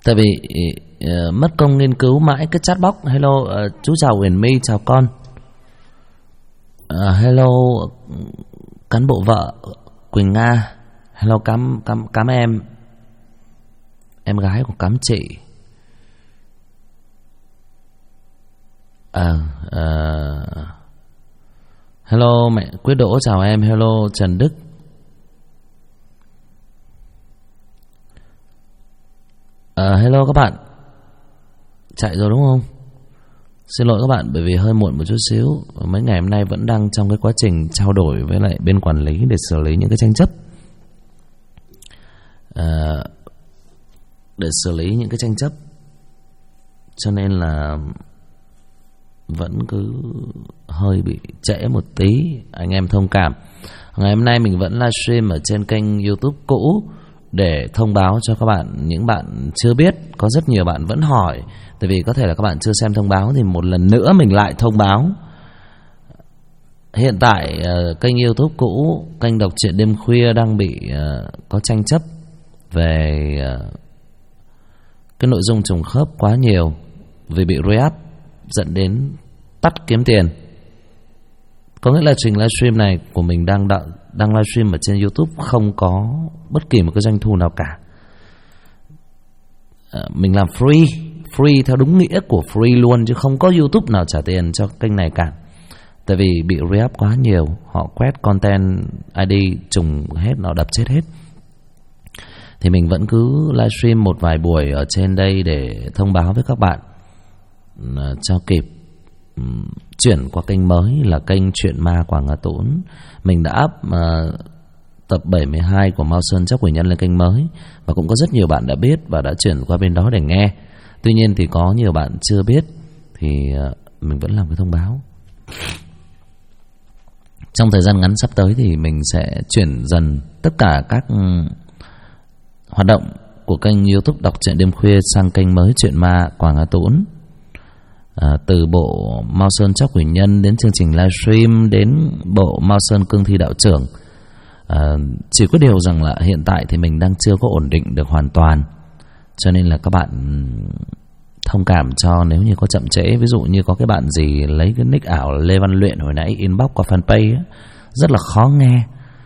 Tại vì mất công nghiên cứu mãi cái chatbox. Hello, chú chào Huyền My, chào con. Hello cán bộ vợ Quỳnh Nga. Hello cám em gái của cám chị. Hello mẹ Quyết Đỗ, chào em. Hello Trần Đức. Hello các bạn. Chạy rồi đúng không? Xin lỗi các bạn bởi vì hơi muộn một chút xíu. Mấy ngày hôm nay vẫn đang trong cái quá trình trao đổi với lại bên quản lý để xử lý những cái tranh chấp. Để xử lý những cái tranh chấp, cho nên là vẫn cứ hơi bị trễ một tí, anh em thông cảm. Ngày hôm nay mình vẫn livestream ở trên kênh YouTube cũ để thông báo cho các bạn. Những bạn chưa biết, có rất nhiều bạn vẫn hỏi. Tại vì có thể là các bạn chưa xem thông báo thì một lần nữa mình lại thông báo. Hiện tại kênh YouTube cũ, kênh đọc truyện đêm khuya đang bị có tranh chấp về cái nội dung trùng khớp quá nhiều, vì bị re-up dẫn đến tắt kiếm tiền. Có nghĩa là trình livestream này của mình đang livestream ở trên YouTube không có bất kỳ một cái doanh thu nào cả. Mình làm free theo đúng nghĩa của free luôn, chứ không có YouTube nào trả tiền cho kênh này cả. Tại vì bị re-up quá nhiều, họ quét content ID trùng hết, nó đập chết hết. Thì mình vẫn cứ livestream một vài buổi ở trên đây để thông báo với các bạn cho kịp chuyển qua kênh mới là kênh Chuyện Ma Quảng Hà Tũng. Mình đã up tập 72 của Mao Sơn Chóc Quỷ Nhân lên kênh mới, và cũng có rất nhiều bạn đã biết và đã chuyển qua bên đó để nghe. Tuy nhiên thì có nhiều bạn chưa biết thì mình vẫn làm cái thông báo. Trong thời gian ngắn sắp tới thì mình sẽ chuyển dần tất cả các hoạt động của kênh YouTube Đọc Truyện Đêm Khuya sang kênh mới Chuyện Ma Quảng Hà Tũng. Từ bộ Mao Sơn Chóc Quỷ Nhân đến chương trình livestream, đến bộ Mao Sơn Cương Thi Đạo Trưởng. Chỉ có điều rằng là hiện tại thì mình đang chưa có ổn định được hoàn toàn, cho nên là các bạn thông cảm cho nếu như có chậm trễ. Ví dụ như có cái bạn gì lấy cái nick ảo Lê Văn Luyện hồi nãy inbox qua fanpage ấy, rất là khó nghe.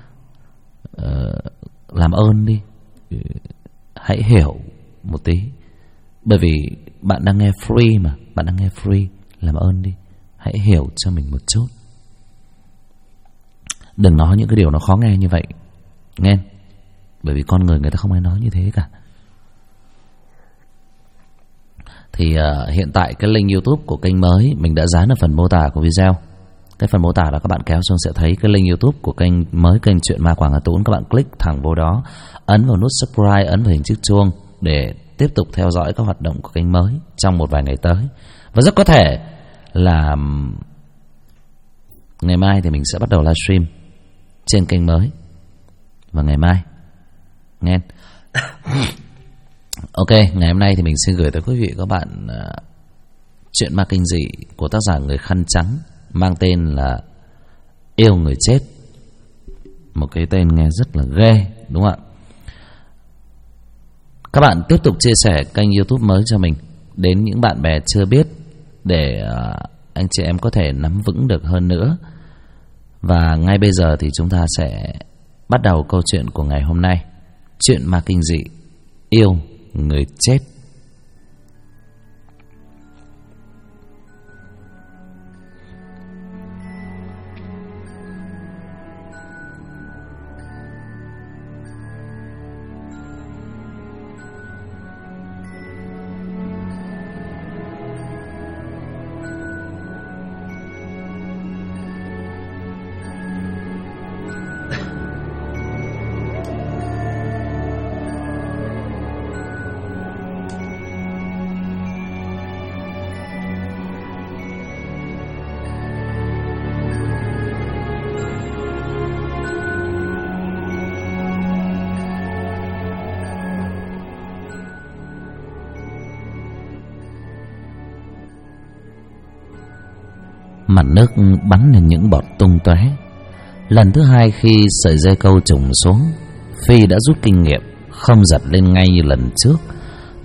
Làm ơn đi, hãy hiểu một tí. Bởi vì bạn đang nghe free mà, bạn đang nghe free, làm ơn đi, hãy hiểu cho mình một chút. Đừng nói những cái điều nó khó nghe như vậy, nghe. Bởi vì con người ta không ai nói như thế cả. Thì hiện tại cái link YouTube của kênh mới mình đã dán ở phần mô tả của video. Cái phần mô tả đó các bạn kéo xuống sẽ thấy cái link YouTube của kênh mới, kênh Chuyện Ma Quảng Hà Tũng. Các bạn click thẳng vô đó, ấn vào nút subscribe, ấn vào hình chiếc chuông để tiếp tục theo dõi các hoạt động của kênh mới trong một vài ngày tới. Và rất có thể là ngày mai thì mình sẽ bắt đầu livestream trên kênh mới vào ngày mai, nghe. Ok, ngày hôm nay thì mình xin gửi tới quý vị các bạn Chuyện ma kinh dị của tác giả Người Khăn Trắng, mang tên là Yêu Người Chết. Một cái tên nghe rất là ghê, đúng không ạ? Các bạn tiếp tục chia sẻ kênh YouTube mới cho mình đến những bạn bè chưa biết, để anh chị em có thể nắm vững được hơn nữa. Và ngay bây giờ thì chúng ta sẽ bắt đầu câu chuyện của ngày hôm nay. Chuyện ma kinh dị Yêu Người Chết. Mặt nước bắn lên những bọt tung tóe. Lần thứ hai khi sợi dây câu trùng xuống, Phi đã rút kinh nghiệm, không giật lên ngay như lần trước,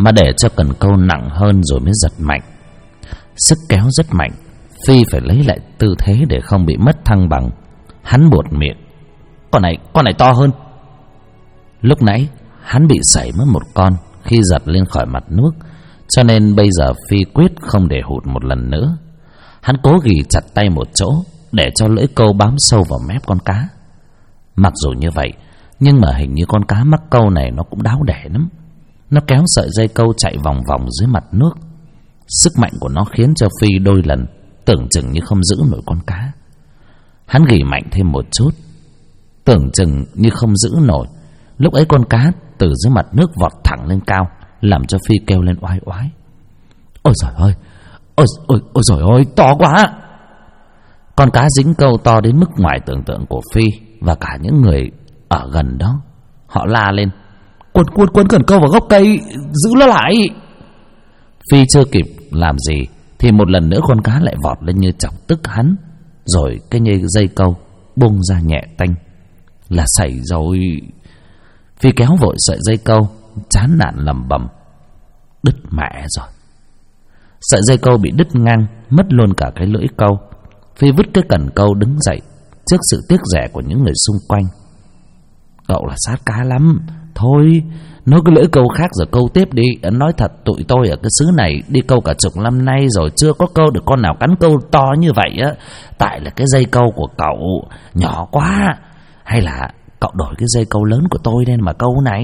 mà để cho cần câu nặng hơn rồi mới giật mạnh. Sức kéo rất mạnh, Phi phải lấy lại tư thế để không bị mất thăng bằng. Hắn buột miệng: con này to hơn. Lúc nãy hắn bị sảy mất một con khi giật lên khỏi mặt nước, cho nên bây giờ Phi quyết không để hụt một lần nữa. Hắn cố ghì chặt tay một chỗ để cho lưỡi câu bám sâu vào mép con cá. Mặc dù như vậy, nhưng mà hình như con cá mắc câu này nó cũng đáo đẻ lắm. Nó kéo sợi dây câu chạy vòng vòng dưới mặt nước. Sức mạnh của nó khiến cho Phi đôi lần tưởng chừng như không giữ nổi con cá. Hắn ghì mạnh thêm một chút, tưởng chừng như không giữ nổi. Lúc ấy con cá từ dưới mặt nước vọt thẳng lên cao, làm cho Phi kêu lên oai oái: ôi trời ơi, ôi trời ơi, to quá! Con cá dính câu to đến mức ngoài tưởng tượng của Phi và cả những người ở gần đó. Họ la lên: Quấn cần câu vào gốc cây, giữ nó lại! Phi chưa kịp làm gì thì một lần nữa con cá lại vọt lên như chọc tức hắn, rồi cái dây câu bung ra nhẹ tanh. Là sảy rồi. Phi kéo vội sợi dây câu, chán nản lẩm bẩm: đứt mẹ rồi. Sợi dây câu bị đứt ngang, mất luôn cả cái lưỡi câu. Phi vứt cái cần câu đứng dậy trước sự tiếc rẻ của những người xung quanh. Cậu là sát cá lắm. Thôi, nói cái lưỡi câu khác rồi câu tiếp đi. Nói thật, tụi tôi ở cái xứ này đi câu cả chục năm nay rồi chưa có câu được con nào cắn câu to như vậy á. Tại là cái dây câu của cậu nhỏ quá, hay là cậu đổi cái dây câu lớn của tôi nên mà câu này?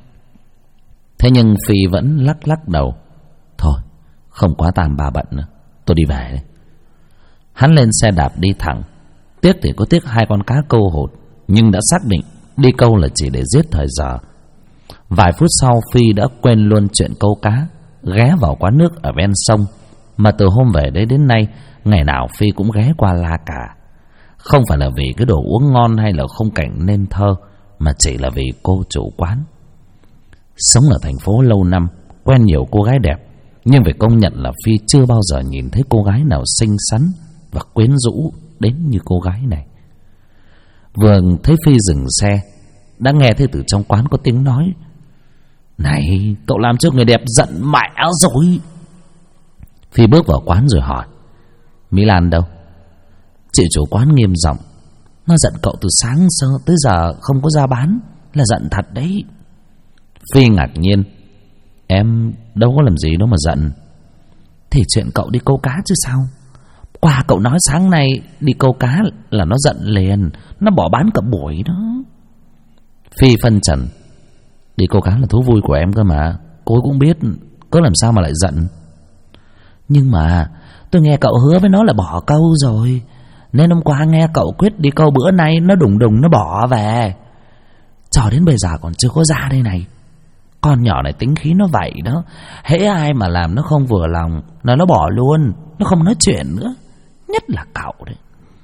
Thế nhưng Phi vẫn lắc đầu: thôi, không quá tam ba bận nữa, tôi đi về đây. Hắn lên xe đạp đi thẳng. Tiếc thì có tiếc hai con cá câu hụt, nhưng đã xác định đi câu là chỉ để giết thời giờ. Vài phút sau, Phi đã quên luôn chuyện câu cá, ghé vào quán nước ở ven sông mà từ hôm về đấy đến nay, ngày nào Phi cũng ghé qua la cả. Không phải là vì cái đồ uống ngon hay là khung cảnh nên thơ, mà chỉ là vì cô chủ quán. Sống ở thành phố lâu năm, quen nhiều cô gái đẹp, nhưng phải công nhận là Phi chưa bao giờ nhìn thấy cô gái nào xinh xắn và quyến rũ đến như cô gái này. Vừa thấy Phi dừng xe, đã nghe thấy từ trong quán có tiếng nói: này, cậu làm cho người đẹp giận mẹ rồi. Phi bước vào quán rồi hỏi: Mỹ Lan đâu? Chị chủ quán nghiêm giọng: nó giận cậu từ sáng tới giờ không có ra bán, là giận thật đấy. Phi ngạc nhiên: em đâu có làm gì đâu mà giận. Thì chuyện cậu đi câu cá chứ sao. Qua cậu nói sáng nay đi câu cá là nó giận liền, nó bỏ bán cả buổi đó. Phi phân trần: đi câu cá là thú vui của em cơ mà, cô ấy cũng biết, có làm sao mà lại giận. Nhưng mà tôi nghe cậu hứa với nó là bỏ câu rồi, nên hôm qua nghe cậu quyết đi câu, bữa nay nó đùng nó bỏ về. Cho đến bây giờ còn chưa có ra đây này. Con nhỏ này tính khí nó vậy đó, hễ ai mà làm nó không vừa lòng là nó bỏ luôn, nó không nói chuyện nữa. Nhất là cậu đấy.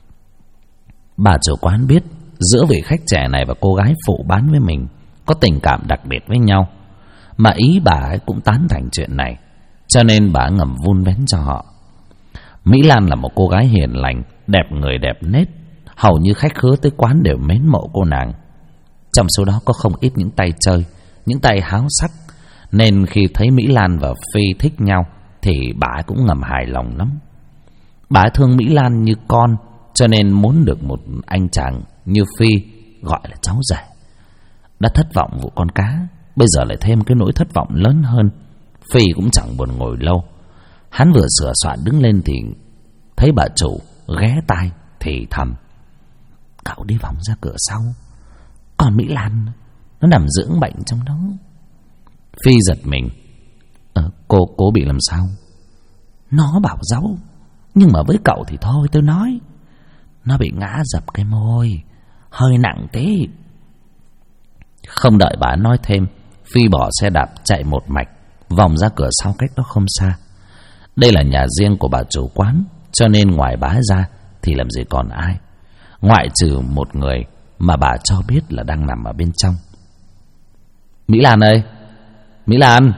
Bà chủ quán biết giữa vị khách trẻ này và cô gái phụ bán với mình có tình cảm đặc biệt với nhau, mà ý bà ấy cũng tán thành chuyện này, cho nên bà ngầm vun vén cho họ. Mỹ Lan là một cô gái hiền lành, đẹp người đẹp nết, hầu như khách khứa tới quán đều mến mộ cô nàng. Trong số đó có không ít những tay chơi, những tay háo sắc, nên khi thấy Mỹ Lan và Phi thích nhau thì bà ấy cũng ngầm hài lòng lắm. Bà ấy thương Mỹ Lan như con, cho nên muốn được một anh chàng như Phi gọi là cháu rể. Đã thất vọng vụ con cá, bây giờ lại thêm cái nỗi thất vọng lớn hơn. Phi cũng chẳng buồn ngồi lâu. Hắn vừa sửa soạn đứng lên thì thấy bà chủ ghé tai thì thầm: cậu đi vòng ra cửa sau, còn Mỹ Lan nó nằm dưỡng bệnh trong đó. Phi giật mình: cô bị làm sao? Nó bảo giấu, nhưng mà với cậu thì thôi tôi nói. Nó bị ngã dập cái môi, hơi nặng thế. Không đợi bà nói thêm, Phi bỏ xe đạp chạy một mạch vòng ra cửa sau cách đó không xa. Đây là nhà riêng của bà chủ quán, cho nên ngoài bà ra thì làm gì còn ai, ngoại trừ một người mà bà cho biết là đang nằm ở bên trong. Mỹ Lan ơi! Mỹ Lan!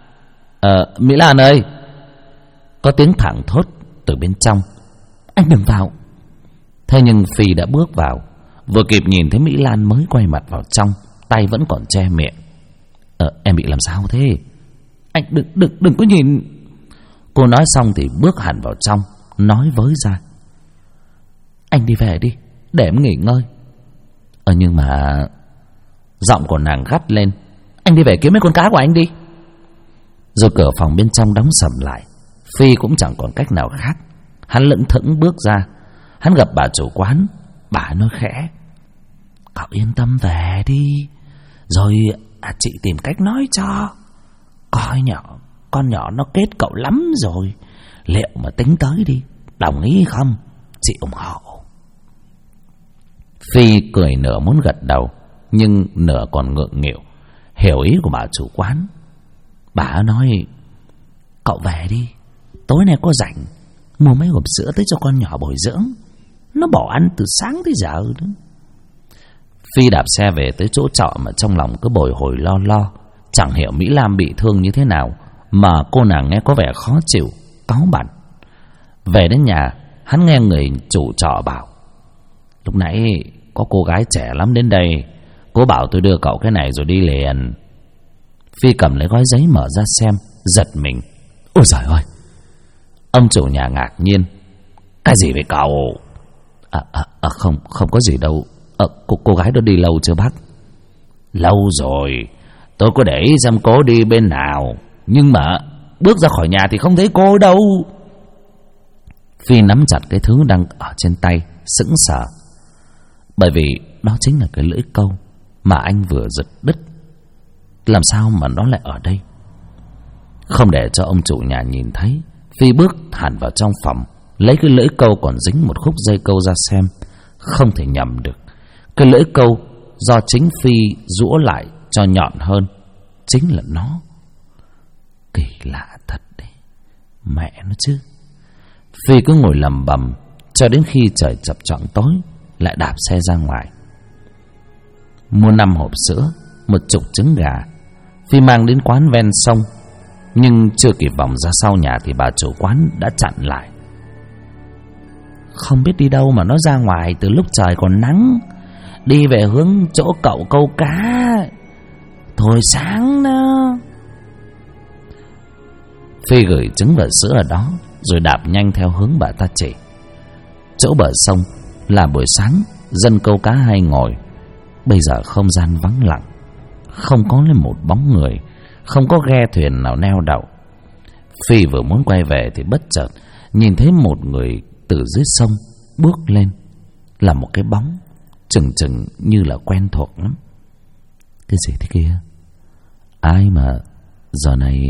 Mỹ Lan ơi! Có tiếng thẳng thốt từ bên trong: anh đừng vào. Thế nhưng Phi đã bước vào, vừa kịp nhìn thấy Mỹ Lan mới quay mặt vào trong, tay vẫn còn che miệng. Em bị làm sao thế? Anh đừng có nhìn. Cô nói xong thì bước hẳn vào trong, nói với ra: Anh đi về đi, để em nghỉ ngơi. Nhưng mà... Giọng của nàng gắt lên: Anh đi về kiếm mấy con cá của anh đi. Rồi cửa phòng bên trong đóng sầm lại. Phi cũng chẳng còn cách nào khác. Hắn lững thững bước ra. Hắn gặp bà chủ quán. Bà nói khẽ: Cậu yên tâm về đi, rồi chị tìm cách nói cho. Con nhỏ nó kết cậu lắm rồi. Liệu mà tính tới đi, đồng ý không? Chị ủng hộ. Phi cười nửa muốn gật đầu, nhưng nửa còn ngượng nghịu, hiểu ý của bà chủ quán. Bà nói: Cậu về đi, tối nay có rảnh mua mấy hộp sữa tới cho con nhỏ bồi dưỡng. Nó bỏ ăn từ sáng tới giờ đó. Phi đạp xe về tới chỗ trọ mà trong lòng cứ bồi hồi lo. Chẳng hiểu Mỹ Lam bị thương như thế nào mà cô nàng nghe có vẻ khó chịu, cáu bẳn. Về đến nhà, hắn nghe người chủ trọ bảo: Lúc nãy có cô gái trẻ lắm đến đây, cô bảo tôi đưa cậu cái này rồi đi liền. Phi cầm lấy gói giấy mở ra xem, giật mình: Ôi giời ơi! Ông chủ nhà ngạc nhiên: Cái gì vậy cậu? Không có gì đâu. Cô gái đó đi lâu chưa bác? Lâu rồi, tôi có để ý xem cô đi bên nào, nhưng mà bước ra khỏi nhà thì không thấy cô đâu. Phi nắm chặt cái thứ đang ở trên tay, sững sờ, bởi vì đó chính là cái lưỡi câu mà anh vừa giật đứt. Làm sao mà nó lại ở đây? Không để cho ông chủ nhà nhìn thấy, Phi bước hẳn vào trong phòng, lấy cái lưỡi câu còn dính một khúc dây câu ra xem. Không thể nhầm được, cái lưỡi câu do chính Phi giũa lại cho nhọn hơn chính là nó. Kỳ lạ thật đấy, mẹ nó chứ. Phi cứ ngồi lầm bầm cho đến khi trời chập choạng tối, lại đạp xe ra ngoài mua 5 hộp sữa, 10 trứng gà. Phi mang đến quán ven sông, nhưng chưa kịp vòng ra sau nhà thì bà chủ quán đã chặn lại. Không biết đi đâu mà nó ra ngoài từ lúc trời còn nắng, đi về hướng chỗ cậu câu cá. Thôi sáng đó. Phi gửi trứng và sữa ở đó, rồi đạp nhanh theo hướng bà ta chỉ. Chỗ bờ sông là buổi sáng, dân câu cá hay ngồi. Bây giờ không gian vắng lặng, không có lên một bóng người, không có ghe thuyền nào neo đậu. Phi vừa muốn quay về thì bất chợt nhìn thấy một người từ dưới sông bước lên, là một cái bóng chừng chừng như là quen thuộc lắm. Cái gì thế kia? Ai mà giờ này?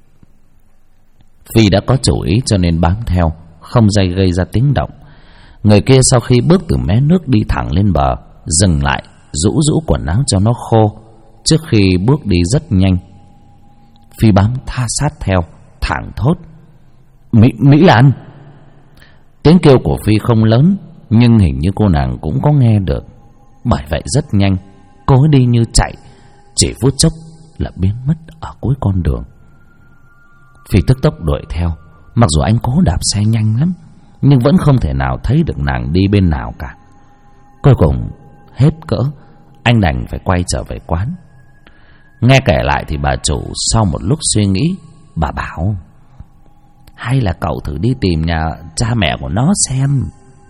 Phi đã có chủ ý cho nên bám theo, không dây gây ra tiếng động. Người kia sau khi bước từ mé nước đi thẳng lên bờ, dừng lại, rũ quần áo cho nó khô trước khi bước đi rất nhanh. Phi bám tha sát theo, thẳng thốt: Mỹ Lan! Tiếng kêu của Phi không lớn, nhưng hình như cô nàng cũng có nghe được. Bởi vậy rất nhanh, cô ấy đi như chạy, chỉ phút chốc là biến mất ở cuối con đường. Phi tức tốc đuổi theo, mặc dù anh cố đạp xe nhanh lắm, nhưng vẫn không thể nào thấy được nàng đi bên nào cả. Cuối cùng hết cỡ, anh đành phải quay trở về quán. Nghe kể lại thì bà chủ sau một lúc suy nghĩ, bà bảo: Hay là cậu thử đi tìm nhà cha mẹ của nó xem.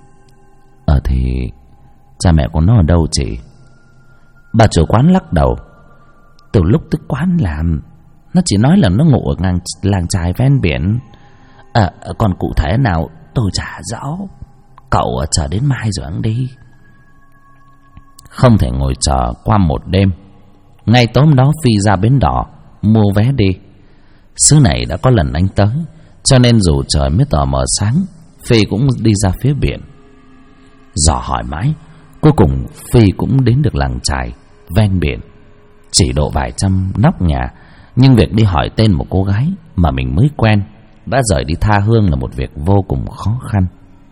Thì cha mẹ của nó ở đâu chị? Bà chủ quán lắc đầu: Từ lúc tới quán làm, nó chỉ nói là nó ngủ ở làng chài ven biển. Còn cụ thể nào tôi chả rõ. Cậu chờ đến mai rồi ăn đi. Không thể ngồi chờ qua một đêm. Ngay tối hôm đó Phi ra bến đỏ mua vé đi. Xứ này đã có lần anh tới, cho nên dù trời mới tờ mờ sáng, Phi cũng đi ra phía biển. Dò hỏi mãi, cuối cùng Phi cũng đến được làng chài ven biển. Chỉ độ vài trăm nóc nhà, nhưng việc đi hỏi tên một cô gái mà mình mới quen đã rời đi tha hương là một việc vô cùng khó khăn.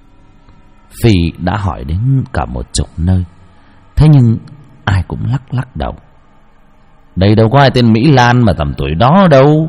Phi đã hỏi đến cả 10 nơi, thế nhưng ai cũng lắc đầu. Đây đâu có ai tên Mỹ Lan mà tầm tuổi đó đâu.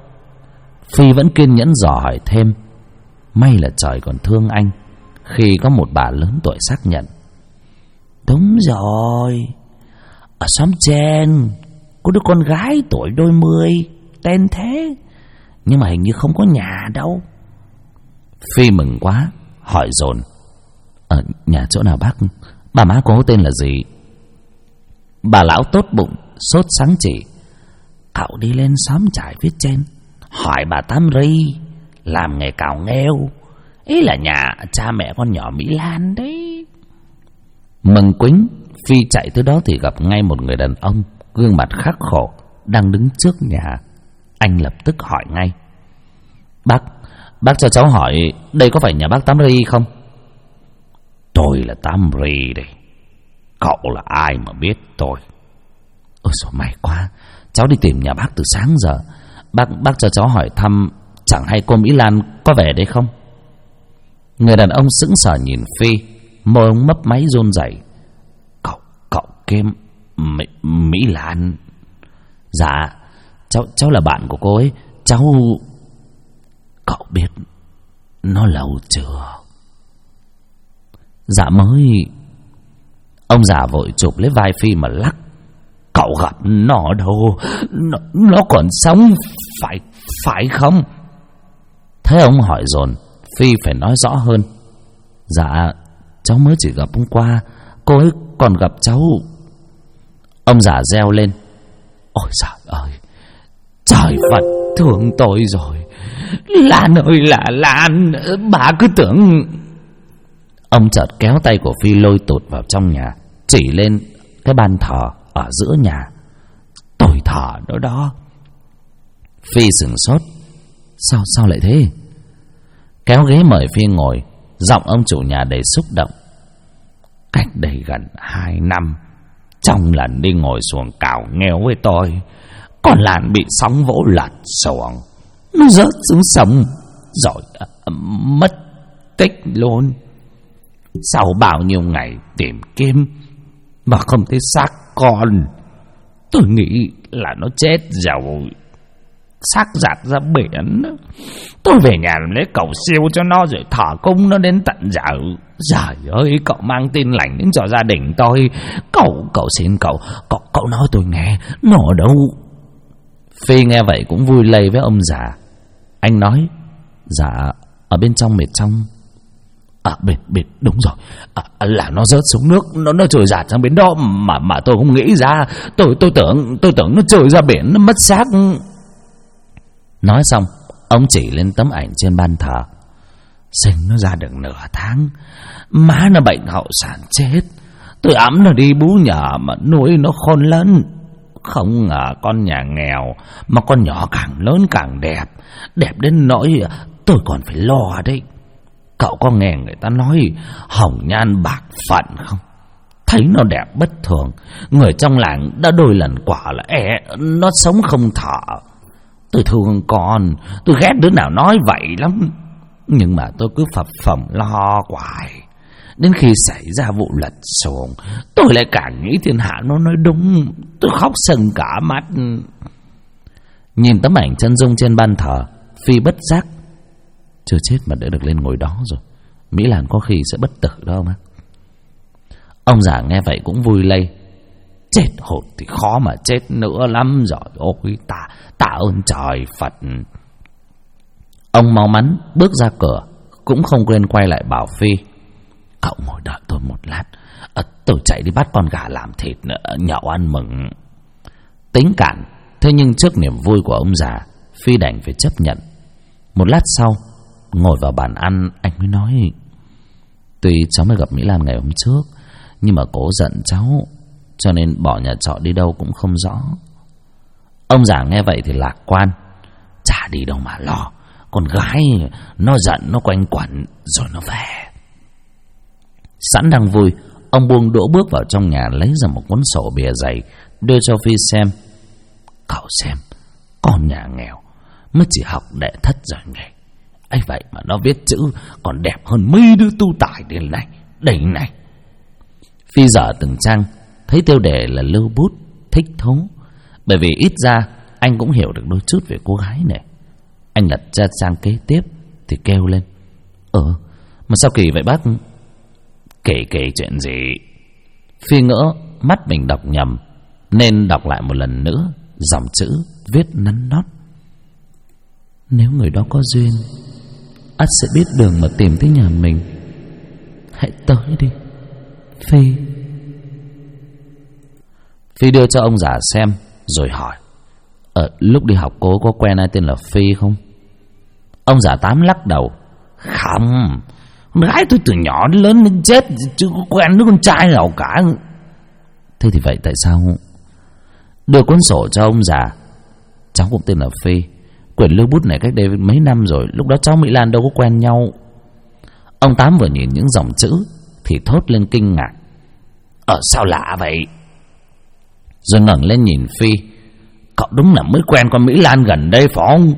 Phi vẫn kiên nhẫn dò hỏi thêm. May là trời còn thương anh khi có một bà lớn tuổi xác nhận: Đúng rồi, ở xóm trên có đứa con gái tuổi đôi mươi, tên thế, nhưng mà hình như không có nhà đâu. Phi mừng quá, hỏi dồn: Nhà chỗ nào bác? Bà má cô tên là gì? Bà lão tốt bụng sốt sắng chỉ: Cậu đi lên xóm trải phía trên, hỏi bà Tám Ri, làm nghề cào nghêu, ý là nhà cha mẹ con nhỏ Mỹ Lan đấy. Mừng quính, Phi chạy tới đó thì gặp ngay một người đàn ông gương mặt khắc khổ đang đứng trước nhà. Anh lập tức hỏi ngay: Bác cho cháu hỏi, đây có phải nhà bác Tám Ri không? Tôi là Tám Ri đây. Cậu là ai mà biết tôi? Ôi dồi, may quá, cháu đi tìm nhà bác từ sáng giờ. Bác cho cháu hỏi thăm, chẳng hay cô Mỹ Lan có về đây không? Người đàn ông sững sờ nhìn Phi, môi ông mấp máy run rẩy. Cậu kia Mỹ Lan? Dạ, cháu là bạn của cô ấy. Cháu... Cậu biết nó lâu chưa? Dạ mới. Ông già vội chụp lấy vai Phi mà lắc: Cậu gặp nó đâu? Nó còn sống phải không? Thế ông hỏi dồn, Phi phải nói rõ hơn: Dạ, cháu mới chỉ gặp hôm qua, cô ấy còn gặp cháu. Ông già reo lên: Ôi trời ơi, trời Phật thương tôi rồi. Lan ơi là Lan, bà cứ tưởng... Ông chợt kéo tay của Phi lôi tụt vào trong nhà, chỉ lên cái ban thờ ở giữa nhà: Tôi thờ đó đó. Phi sửng sốt: Sao lại thế? Kéo ghế mời Phi ngồi, giọng ông chủ nhà đầy xúc động: Cách đây gần 2 năm, trong lần đi ngồi xuồng cào nghêu với tôi, con Lan bị sóng vỗ lật xuồng, nó rớt xuống sông rồi mất tích luôn. Sau bao nhiêu ngày tìm kiếm mà không thấy xác con, tôi nghĩ là nó chết rồi, xác giặt ra biển. Tôi về nhà lấy cầu siêu cho nó rồi thờ cúng nó đến tận giờ. Trời ơi, cậu mang tin lành đến cho gia đình tôi. Cậu xin cậu nói tôi nghe, nó ở đâu? Phi nghe vậy cũng vui lây với ông già. Anh nói: Dạ, ở bên trong mệt trong. Bên đúng rồi, là nó rớt xuống nước, nó trôi dạt sang bên đó mà tôi không nghĩ ra. Tôi tưởng nó trôi ra biển, nó mất xác. Nói xong, ông chỉ lên tấm ảnh trên ban thờ: Sinh nó ra được nửa tháng, má nó bệnh hậu sản chết. Tôi ẵm nó đi bú nhờ mà nuôi nó khôn lớn. Không ngờ con nhà nghèo mà con nhỏ càng lớn càng đẹp, đẹp đến nỗi tôi còn phải lo đấy. Cậu có nghe người ta nói hồng nhan bạc phận không? Thấy nó đẹp bất thường, người trong làng đã đôi lần quả là nó sống không thở. Tôi thương con, tôi ghét đứa nào nói vậy lắm, nhưng mà tôi cứ phập phồng lo hoài. Đến khi xảy ra vụ lật xuồng, tôi lại càng nghĩ thiên hạ nó nói đúng. Tôi khóc sưng cả mắt. Nhìn tấm ảnh chân dung trên ban thờ, Phi bất giác: Chưa chết mà đã được lên ngồi đó rồi, Mỹ Lan có khi sẽ bất tử đó mà. Ông già nghe vậy cũng vui lây: Chết hồn thì khó mà chết nữa lắm rồi. Ôi tạ ơn trời Phật. Ông mau mắn bước ra cửa, cũng không quên quay lại bảo Phi: Cậu ngồi đợi tôi một lát, tôi chạy đi bắt con gà làm thịt nhậu ăn mừng. Tính cản, thế nhưng trước niềm vui của ông già, Phi đành phải chấp nhận. Một lát sau, ngồi vào bàn ăn, anh mới nói: Tuy cháu mới gặp Mỹ Lan ngày hôm trước, nhưng mà cố giận cháu, cho nên bỏ nhà trọ đi đâu cũng không rõ. Ông già nghe vậy thì lạc quan: Chả đi đâu mà lo, con gái nó giận nó quanh quẩn rồi nó về. Sẵn đang vui, ông buông đũa bước vào trong nhà, lấy ra một cuốn sổ bìa dày đưa cho Phi xem: Cậu xem, con nhà nghèo mới chỉ học đệ thất rồi nghề ấy vậy mà nó viết chữ còn đẹp hơn mấy đứa tu tài đến này. Đây này. Phi dở từng trang, thấy tiêu đề là lưu bút, thích thú, bởi vì ít ra anh cũng hiểu được đôi chút về cô gái này. Anh lật ra trang kế tiếp thì kêu lên: Mà sao kỳ vậy bác? Kể chuyện gì? Phi ngỡ mắt mình đọc nhầm, nên đọc lại một lần nữa dòng chữ viết nắn nót: Nếu người đó có duyên, ắt sẽ biết đường mà tìm tới nhà mình. Hãy tới đi, Phi. Phi đưa cho ông già xem rồi hỏi: lúc đi học cô có quen ai tên là Phi không? Ông già Tám lắc đầu: Không, con gái tôi từ nhỏ đến lớn đến chết chứ có quen đứa con trai nào cả. Thế thì vậy tại sao? Đưa cuốn sổ cho ông già: Cháu cũng tên là Phi. Quyển lưu bút này cách đây mấy năm rồi, lúc đó cháu Mỹ Lan đâu có quen nhau. Ông Tám vừa nhìn những dòng chữ thì thốt lên kinh ngạc: Sao lạ vậy? Rồi ngẩng lên nhìn Phi: Cậu đúng là mới quen con Mỹ Lan gần đây phải không?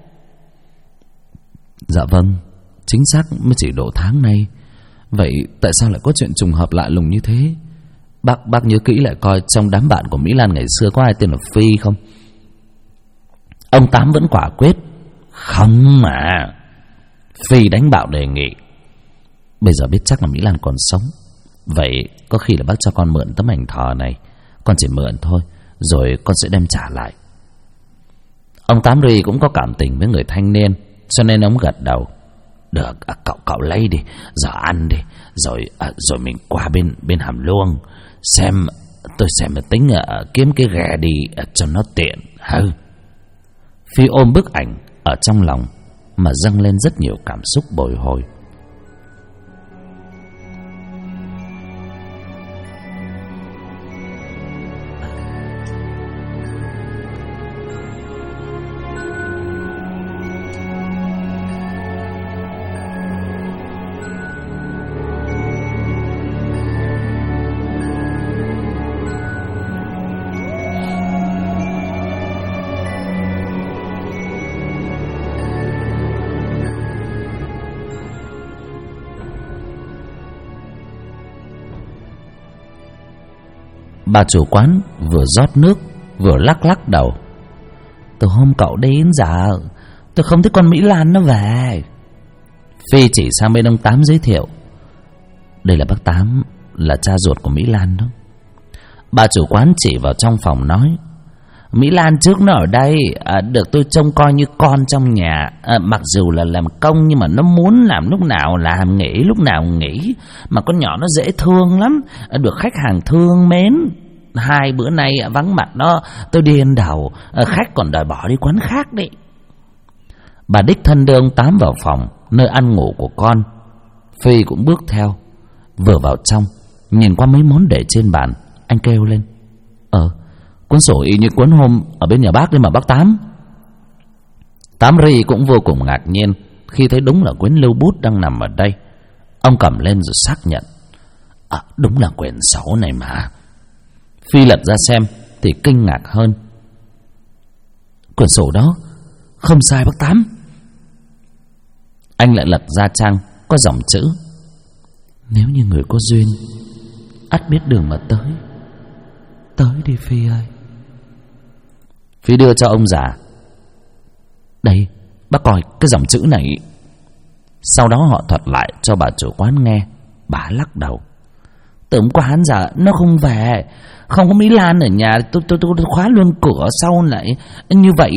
Dạ vâng, chính xác mới chỉ độ tháng nay. Vậy tại sao lại có chuyện trùng hợp lạ lùng như thế? Bác nhớ kỹ lại coi trong đám bạn của Mỹ Lan ngày xưa có ai tên là Phi không? Ông Tám vẫn quả quyết: Không mà. Phi đánh bạo đề nghị: Bây giờ biết chắc là Mỹ Lan còn sống, vậy có khi là bác cho con mượn tấm ảnh thờ này. Con chỉ mượn thôi, rồi con sẽ đem trả lại. Ông Tám Ri cũng có cảm tình với người thanh niên, cho nên ông gật đầu: Được, cậu lấy đi, giờ ăn đi, rồi mình qua bên hàm luông tôi xem mà tính kiếm cái ghe đi cho nó tiện. Phi ôm bức ảnh ở trong lòng mà dâng lên rất nhiều cảm xúc bồi hồi. Bà chủ quán vừa rót nước vừa lắc đầu: Từ hôm cậu đến giờ tôi không thấy con Mỹ Lan nó về. Phi chỉ sang bên ông Tám giới thiệu: Đây là bác Tám, là cha ruột của Mỹ Lan đó. Bà chủ quán chỉ vào trong phòng nói: Mỹ Lan trước nó ở đây, được tôi trông coi như con trong nhà. Mặc dù là làm công nhưng mà nó muốn làm lúc nào làm, nghỉ lúc nào nghỉ. Mà con nhỏ nó dễ thương lắm, được khách hàng thương mến. 2 bữa nay vắng mặt nó tôi điên đầu, khách còn đòi bỏ đi quán khác đấy. Bà đích thân đưa ông Tám vào phòng nơi ăn ngủ của con. Phi cũng bước theo. Vừa vào trong, nhìn qua mấy món để trên bàn, anh kêu lên: Cuốn sổ y như cuốn hôm ở bên nhà bác đấy mà bác Tám. Tám Ri cũng vô cùng ngạc nhiên khi thấy đúng là quyển lưu bút đang nằm ở đây. Ông cầm lên rồi xác nhận: Đúng là quyển sổ này mà. Phi lật ra xem thì kinh ngạc hơn: Quyển sổ đó không sai bác Tám. Anh lại lật ra trang có dòng chữ: Nếu như người có duyên, ắt biết đường mà tới. Tới đi Phi ơi. Phi đưa cho ông già: Đây, bác coi cái dòng chữ này. Sau đó họ thuật lại cho bà chủ quán nghe. Bà lắc đầu: Từ hôm qua đến giờ nó không về, không có Mỹ Lan ở nhà. Tôi khóa luôn cửa sau lại như vậy.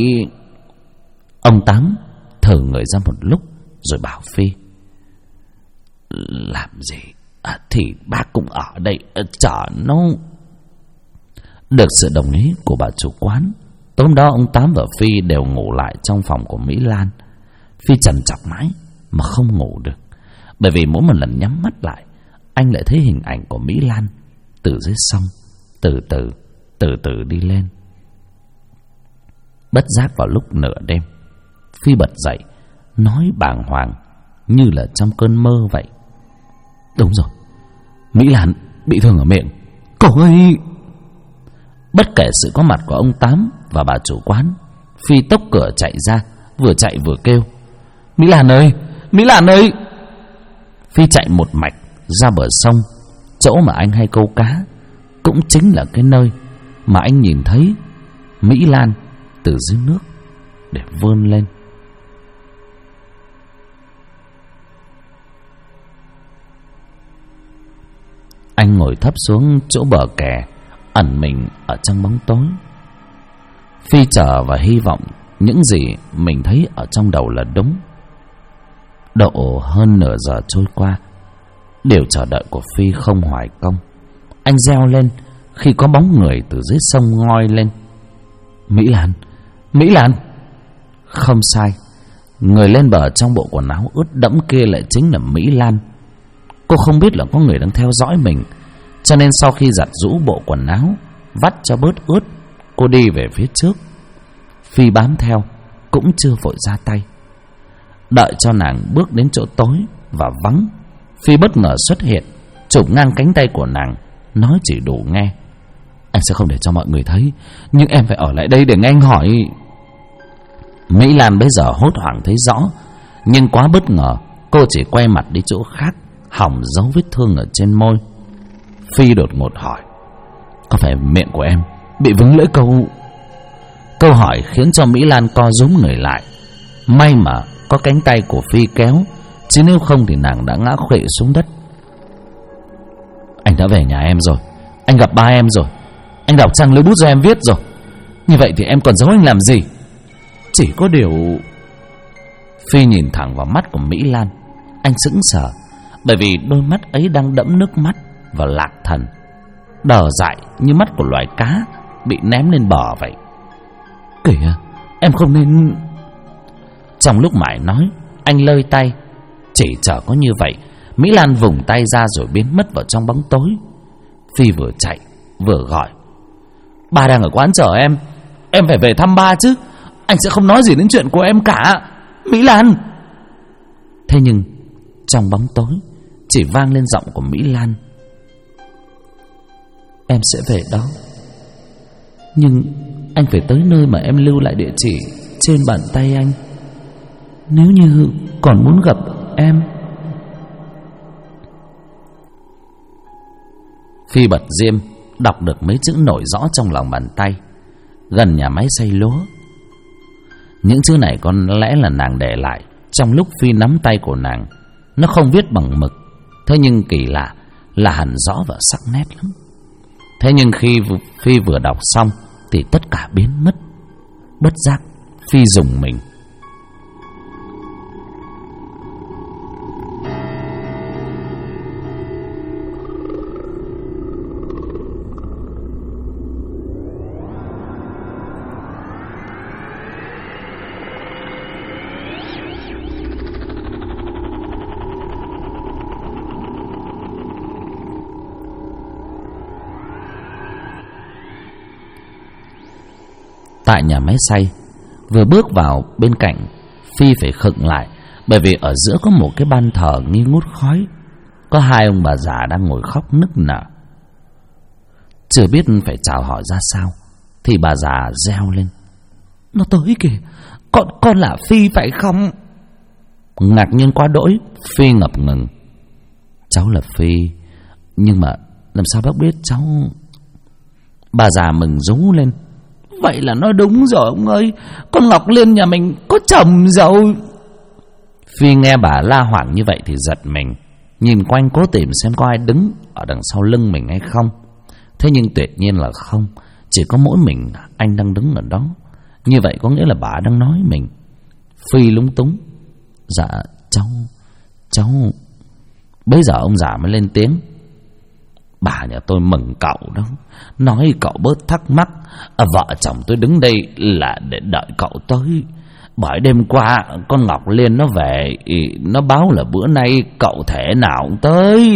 Ông Tám thở người ra một lúc rồi bảo Phi: Làm gì thì bác cũng ở đây chờ nó. Được sự đồng ý của bà chủ quán, tối đó ông Tám và Phi đều ngủ lại trong phòng của Mỹ Lan. Phi trằn trọc mãi mà không ngủ được, bởi vì mỗi một lần nhắm mắt lại, anh lại thấy hình ảnh của Mỹ Lan từ dưới sông từ từ đi lên. Bất giác vào lúc nửa đêm, Phi bật dậy, nói bàng hoàng như là trong cơn mơ vậy: Đúng rồi, Mỹ Lan bị thương ở miệng. Cậu ơi! Bất kể sự có mặt của ông Tám và bà chủ quán, Phi tốc cửa chạy ra, vừa chạy vừa kêu: Mỹ Lan ơi! Mỹ Lan ơi! Phi chạy một mạch ra bờ sông, chỗ mà anh hay câu cá, cũng chính là cái nơi mà anh nhìn thấy Mỹ Lan từ dưới nước để vươn lên. Anh ngồi thấp xuống chỗ bờ kè, ẩn mình ở trong bóng tối. Phi chờ và hy vọng những gì mình thấy ở trong đầu là đúng. Độ hơn nửa giờ trôi qua, điều chờ đợi của Phi không hoài công. Anh reo lên khi có bóng người từ dưới sông ngoi lên. Mỹ Lan! Mỹ Lan! Không sai, người lên bờ trong bộ quần áo ướt đẫm kia lại chính là Mỹ Lan. Cô không biết là có người đang theo dõi mình, cho nên sau khi giặt giũ bộ quần áo, vắt cho bớt ướt, cô đi về phía trước. Phi bám theo, cũng chưa vội ra tay. Đợi cho nàng bước đến chỗ tối và vắng, Phi bất ngờ xuất hiện, chụp ngang cánh tay của nàng, nói chỉ đủ nghe: Anh sẽ không để cho mọi người thấy, nhưng em phải ở lại đây để nghe anh hỏi. Mỹ Lan bây giờ hốt hoảng thấy rõ, nhưng quá bất ngờ, cô chỉ quay mặt đi chỗ khác, hỏng dấu vết thương ở trên môi. Phi đột ngột hỏi: Có phải miệng của em bị vướng lưỡi câu? Câu hỏi khiến cho Mỹ Lan co rúm người lại. May mà có cánh tay của Phi kéo, chứ nếu không thì nàng đã ngã khuỵu xuống đất. Anh đã về nhà em rồi, anh gặp ba em rồi, anh đọc trang lấy bút cho em viết rồi. Như vậy thì em còn giấu anh làm gì? Chỉ có điều... Phi nhìn thẳng vào mắt của Mỹ Lan. Anh sững sờ, bởi vì đôi mắt ấy đang đẫm nước mắt và lạc thần, đờ dại như mắt của loài cá bị ném lên bờ vậy. Kìa, em không nên... Trong lúc mải nói, anh lơi tay. Chỉ chờ có như vậy, Mỹ Lan vùng tay ra rồi biến mất vào trong bóng tối. Phi vừa chạy vừa gọi: Ba đang ở quán chờ em phải về thăm ba chứ. Anh sẽ không nói gì đến chuyện của em cả, Mỹ Lan. Thế nhưng trong bóng tối chỉ vang lên giọng của Mỹ Lan: Em sẽ về đó, nhưng anh phải tới nơi mà em lưu lại địa chỉ trên bàn tay anh, nếu như còn muốn gặp em. Phi bật diêm, đọc được mấy chữ nổi rõ trong lòng bàn tay: Gần nhà máy xay lúa. Những chữ này có lẽ là nàng để lại trong lúc Phi nắm tay của nàng. Nó không viết bằng mực, thế nhưng kỳ lạ là hẳn rõ và sắc nét lắm. Thế nhưng khi Phi vừa đọc xong thì tất cả biến mất. Bất giác Phi rùng mình. Tại nhà máy xay, vừa bước vào bên cạnh, Phi phải khựng lại, bởi vì ở giữa có một cái ban thờ nghi ngút khói. Có hai ông bà già đang ngồi khóc nức nở. Chưa biết phải chào hỏi ra sao thì bà già reo lên: Nó tới kìa, con là Phi phải không? Ngạc nhiên quá đỗi, Phi ngập ngừng: Cháu là Phi, nhưng mà làm sao bác biết cháu? Bà già mừng rú lên: Vậy là nói đúng rồi ông ơi, con Ngọc Liên nhà mình có chồng rồi. Phi nghe bà la hoảng như vậy thì giật mình, nhìn quanh cố tìm xem có ai đứng ở đằng sau lưng mình hay không. Thế nhưng tuyệt nhiên là không, chỉ có mỗi mình anh đang đứng ở đó. Như vậy có nghĩa là bà đang nói mình. Phi lúng túng: Dạ cháu. Bây giờ ông già mới lên tiếng: Bà nhà tôi mừng cậu đó, nói cậu bớt thắc mắc. Vợ chồng tôi đứng đây là để đợi cậu tới. Bởi đêm qua con Ngọc Liên nó về, nó báo là bữa nay cậu thể nào cũng tới.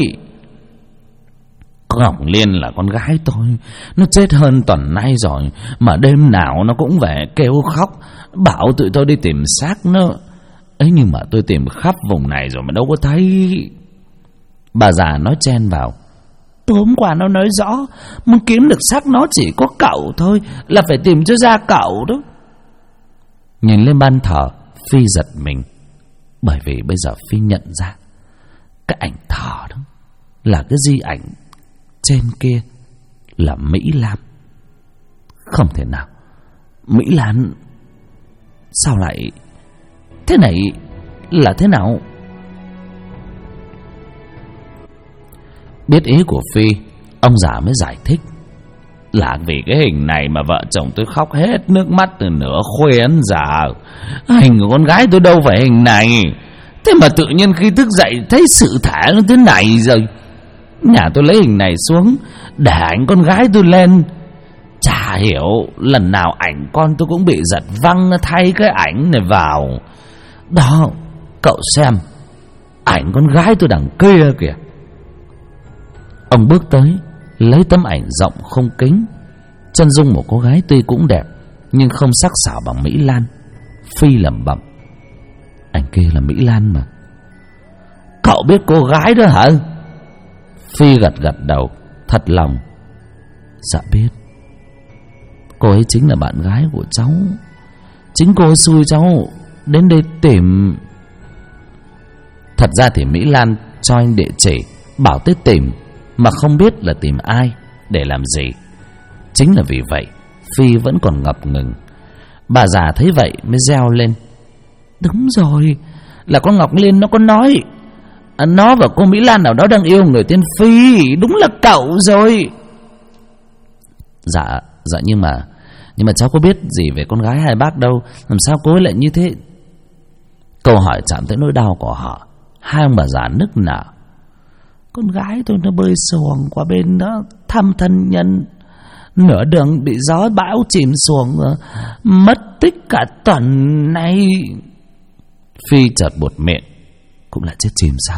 Con Ngọc Liên là con gái tôi, nó chết hơn tuần nay rồi, mà đêm nào nó cũng về kêu khóc, bảo tụi tôi đi tìm xác nó. Ấy nhưng mà tôi tìm khắp vùng này rồi mà đâu có thấy. Bà già nói chen vào: Tối hôm qua nó nói rõ, muốn kiếm được xác nó chỉ có cậu thôi, là phải tìm cho ra cậu đó. Nhìn lên ban thờ, Phi giật mình, bởi vì bây giờ Phi nhận ra cái ảnh thờ đó là cái di ảnh trên kia là Mỹ Lan. Không thể nào, Mỹ Lan sao lại thế này? Là thế nào? Biết ý của Phi, ông già mới giải thích: Là vì cái hình này mà vợ chồng tôi khóc hết nước mắt từ nửa khuya đến giờ. Hình của con gái tôi đâu phải hình này. Thế mà tự nhiên khi thức dậy thấy sự thể nó thế này rồi. Nhà tôi lấy hình này xuống để ảnh con gái tôi lên. Chả hiểu lần nào ảnh con tôi cũng bị giật văng thay cái ảnh này vào. Đó, cậu xem, ảnh con gái tôi đằng kia kìa. Ông bước tới lấy tấm ảnh rộng không kính. Chân dung một cô gái tuy cũng đẹp nhưng không sắc sảo bằng Mỹ Lan. Phi lẩm bẩm, ảnh kia là Mỹ Lan mà. Cậu biết cô gái đó hả? Phi gật gật đầu thật lòng. Dạ biết. Cô ấy chính là bạn gái của cháu. Chính cô ấy xui cháu đến đây tìm. Thật ra thì Mỹ Lan cho anh địa chỉ, bảo tới tìm, mà không biết là tìm ai, để làm gì. Chính là vì vậy Phi vẫn còn ngập ngừng. Bà già thấy vậy mới reo lên. Đúng rồi, là con Ngọc Liên nó có nói nó và cô Mỹ Lan nào đó đang yêu người tên Phi. Đúng là cậu rồi. Dạ nhưng mà cháu có biết gì về con gái hai bác đâu. Làm sao cô ấy lại như thế? Câu hỏi chạm tới nỗi đau của họ. Hai ông bà già nức nở. Con gái tôi nó bơi xuồng qua bên đó thăm thân nhân. Nửa đường bị gió bão chìm xuồng, mất tích cả tuần nay. Phi chợt buột miệng. Cũng là chết chìm sao?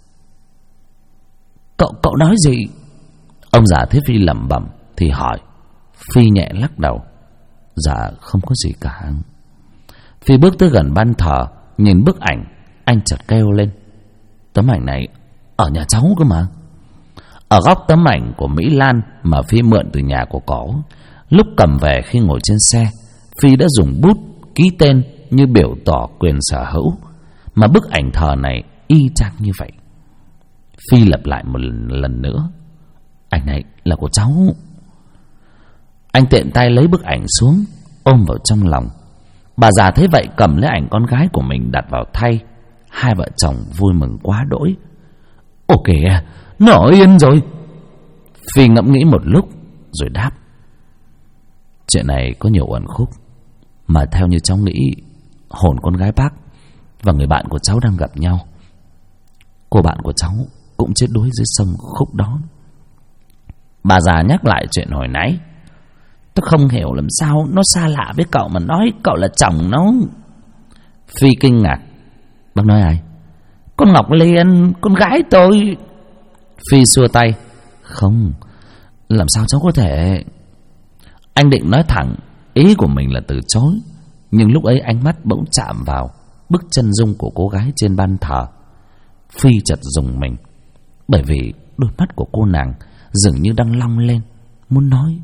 Cậu nói gì? Ông già thấy Phi lẩm bẩm thì hỏi. Phi nhẹ lắc đầu. Dạ không có gì cả. Phi bước tới gần ban thờ, nhìn bức ảnh. Anh chợt kêu lên. Tấm ảnh này ở nhà cháu cơ mà. Ở góc tấm ảnh của Mỹ Lan mà Phi mượn từ nhà của cổ, lúc cầm về khi ngồi trên xe, Phi đã dùng bút ký tên như biểu tỏ quyền sở hữu. Mà bức ảnh thờ này y chang như vậy. Phi lặp lại một lần nữa. Ảnh này là của cháu. Anh tiện tay lấy bức ảnh xuống, ôm vào trong lòng. Bà già thấy vậy cầm lấy ảnh con gái của mình đặt vào thay. Hai vợ chồng vui mừng quá đỗi. Ồ kìa, nó yên rồi. Phi ngẫm nghĩ một lúc rồi đáp. Chuyện này có nhiều uẩn khúc, mà theo như cháu nghĩ, hồn con gái bác và người bạn của cháu đang gặp nhau. Cô bạn của cháu cũng chết đuối dưới sông khúc đó. Bà già nhắc lại chuyện hồi nãy. Tôi không hiểu làm sao nó xa lạ với cậu mà nói cậu là chồng nó. Phi kinh ngạc. Bác nói ai? Con Ngọc Liên, con gái tôi. Phi xua tay. Không, làm sao cháu có thể. Anh định nói thẳng ý của mình là từ chối, nhưng lúc ấy ánh mắt bỗng chạm vào bức chân dung của cô gái trên ban thờ. Phi chợt rùng mình, bởi vì đôi mắt của cô nàng dường như đang long lên, muốn nói.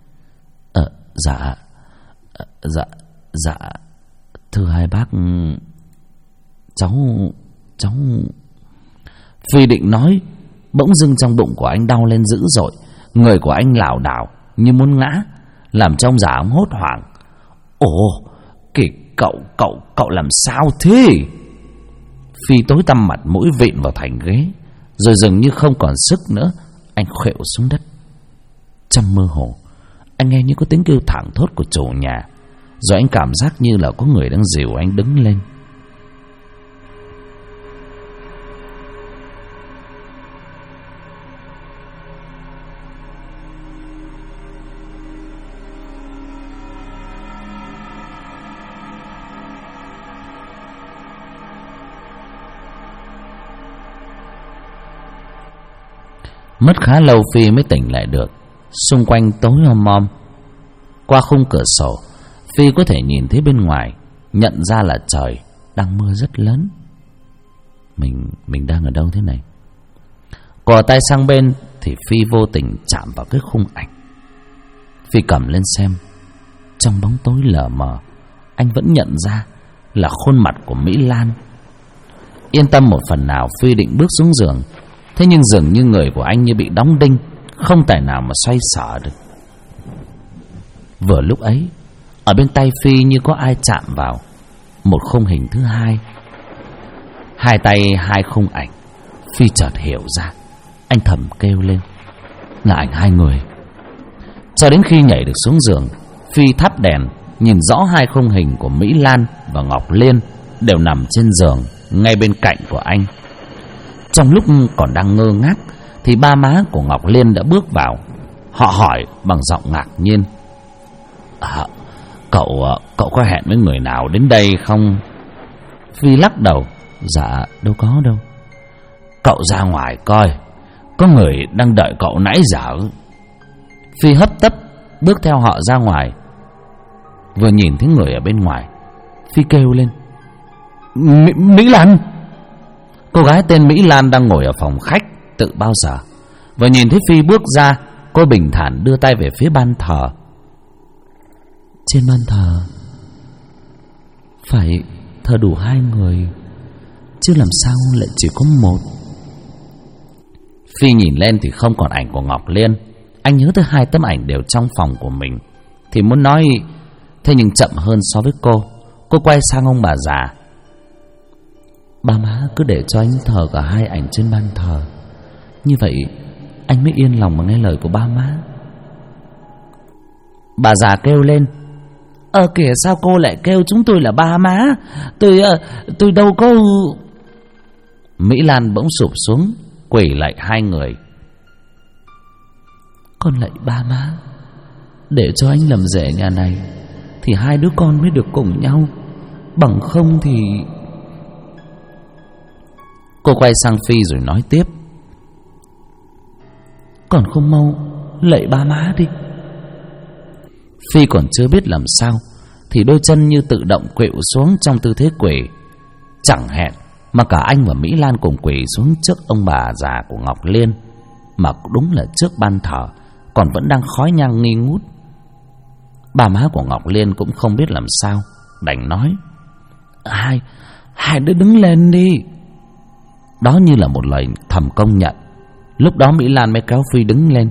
Dạ thưa hai bác, cháu. Phi định nói, bỗng dưng trong bụng của anh đau lên dữ dội. Người của anh lảo đảo như muốn ngã, làm cho ông già ông hốt hoảng. Ồ, kìa cậu làm sao thế? Phi tối tăm mặt mũi vịn vào thành ghế, rồi dường như không còn sức nữa, anh khuỵu xuống đất. Trong mơ hồ, anh nghe như có tiếng kêu thảng thốt của chủ nhà, rồi anh cảm giác như là có người đang dìu anh đứng lên. Mất khá lâu Phi mới tỉnh lại được. Xung quanh tối om om. Qua khung cửa sổ, Phi có thể nhìn thấy bên ngoài, nhận ra là trời đang mưa rất lớn. Mình đang ở đâu thế này? Cò tay sang bên thì Phi vô tình chạm vào cái khung ảnh. Phi cầm lên xem. Trong bóng tối lờ mờ, anh vẫn nhận ra là khuôn mặt của Mỹ Lan. Yên tâm một phần nào, Phi định bước xuống giường. Thế nhưng dường như người của anh như bị đóng đinh, không tài nào mà xoay sở được. Vừa lúc ấy, ở bên tay Phi như có ai chạm vào một khung hình thứ hai. Hai tay hai khung ảnh. Phi chợt hiểu ra. Anh thầm kêu lên. Là ảnh hai người. Cho đến khi nhảy được xuống giường, Phi thắp đèn, nhìn rõ hai khung hình của Mỹ Lan và Ngọc Liên đều nằm trên giường ngay bên cạnh của anh. Trong lúc còn đang ngơ ngác thì ba má của Ngọc Liên đã bước vào. Họ hỏi bằng giọng ngạc nhiên: Cậu có hẹn với người nào đến đây không? Phi lắc đầu: Dạ đâu có đâu. Cậu ra ngoài coi, có người đang đợi cậu nãy giờ. Phi hấp tấp bước theo họ ra ngoài. Vừa nhìn thấy người ở bên ngoài, Phi kêu lên: Mỹ Lan! Cô gái tên Mỹ Lan đang ngồi ở phòng khách tự bao giờ. Vừa nhìn thấy Phi bước ra, cô bình thản đưa tay về phía ban thờ. Trên ban thờ phải thờ đủ 2 người, chứ làm sao lại chỉ có 1. Phi nhìn lên thì không còn ảnh của Ngọc Liên. Anh nhớ tới 2 tấm ảnh đều trong phòng của mình, thì muốn nói, thế nhưng chậm hơn so với cô. Cô quay sang ông bà già: Ba má cứ để cho anh thờ cả 2 ảnh trên ban thờ, như vậy anh mới yên lòng mà nghe lời của ba má. Bà già kêu lên: Kìa, sao cô lại kêu chúng tôi là ba má? Tôi đâu có... Mỹ Lan bỗng sụp xuống quỳ lạy 2 người: Con lạy ba má, để cho anh làm rể nhà này thì 2 đứa con mới được cùng nhau, bằng không thì... Cô quay sang Phi rồi nói tiếp: Còn không mau lạy ba má đi. Phi còn chưa biết làm sao thì đôi chân như tự động khuỵu xuống trong tư thế quỳ. Chẳng hẹn mà cả anh và Mỹ Lan cùng quỳ xuống trước ông bà già của Ngọc Liên, mà đúng là trước ban thờ còn vẫn đang khói nhang nghi ngút. Bà má của Ngọc Liên cũng không biết làm sao, đành nói: Hai đứa đứng lên đi. Đó như là một lời thầm công nhận. Lúc đó Mỹ Lan mới kéo Phi đứng lên: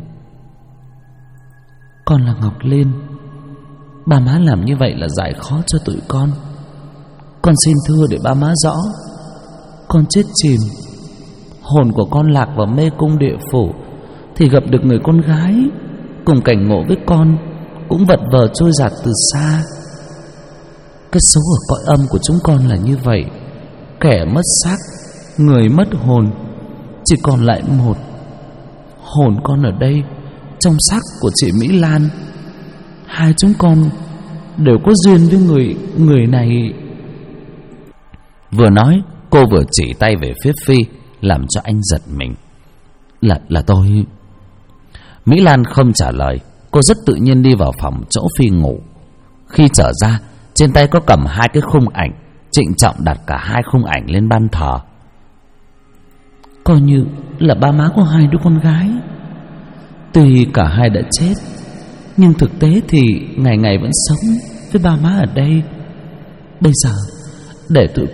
Con là Ngọc Liên, ba má làm như vậy là giải khó cho tụi con. Con xin thưa để ba má rõ, con chết chìm, hồn của con lạc vào mê cung địa phủ thì gặp được người con gái cùng cảnh ngộ với con, cũng vật vờ trôi giạt từ xa. Cái số ở cõi âm của chúng con là như vậy: kẻ mất xác, người mất hồn, chỉ còn lại một. Hồn con ở đây, trong xác của chị Mỹ Lan. 2 chúng con đều có duyên với người này. Vừa nói, cô vừa chỉ tay về phía Phi, làm cho anh giật mình. Là tôi. Mỹ Lan không trả lời. Cô rất tự nhiên đi vào phòng chỗ Phi ngủ. Khi trở ra, trên tay có cầm 2 cái khung ảnh, trịnh trọng đặt cả 2 khung ảnh lên ban thờ. Coi như là ba má của 2 đứa con gái. Tuy cả 2 đã chết, nhưng thực tế thì ngày ngày vẫn sống với ba má ở đây. Bây giờ để tụi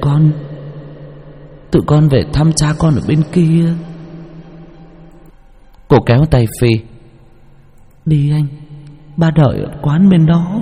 con về thăm cha con ở bên kia. Cô kéo tay Phi: Đi anh, ba đợi ở quán bên đó.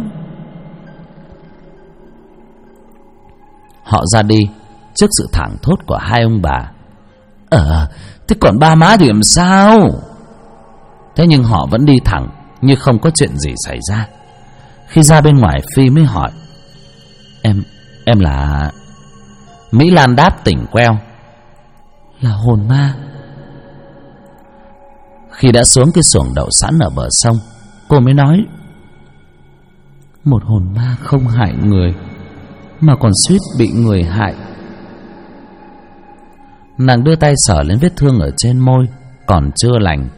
Họ ra đi trước sự thảng thốt của 2 ông bà. Thế còn ba má thì làm sao? Thế nhưng họ vẫn đi thẳng như không có chuyện gì xảy ra. Khi ra bên ngoài, Phi mới hỏi: Em là... Mỹ Lan đáp tỉnh queo: Là hồn ma. Khi đã xuống cái xuồng đậu sẵn ở bờ sông, cô mới nói: Một hồn ma không hại người, mà còn suýt bị người hại. Nàng đưa tay sờ lên vết thương ở trên môi, còn chưa lành.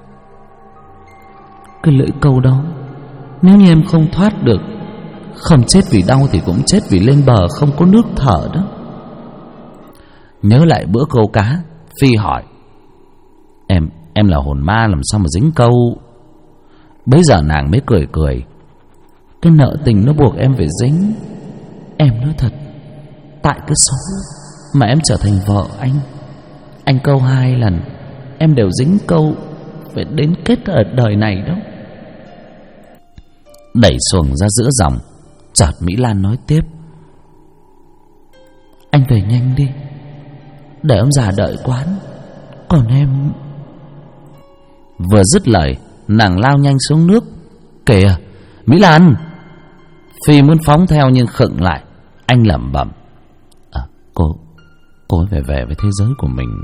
Cái lưỡi câu đó, nếu như em không thoát được, không chết vì đau thì cũng chết vì lên bờ không có nước thở đó. Nhớ lại bữa câu cá, Phi hỏi: Em là hồn ma làm sao mà dính câu? Bấy giờ nàng mới cười: Cái nợ tình nó buộc em phải dính. Em nói thật, tại cái số mà em trở thành vợ anh câu 2 lần, em đều dính câu phải đến kết ở đời này đó. Đẩy xuồng ra giữa dòng, chợt Mỹ Lan nói tiếp: Anh về nhanh đi, để ông già đợi quán. Còn em... Vừa dứt lời, nàng lao nhanh xuống nước, Kìa, Mỹ Lan! Phi muốn phóng theo nhưng khựng lại. Anh lẩm bẩm: Cô ấy về với thế giới của mình.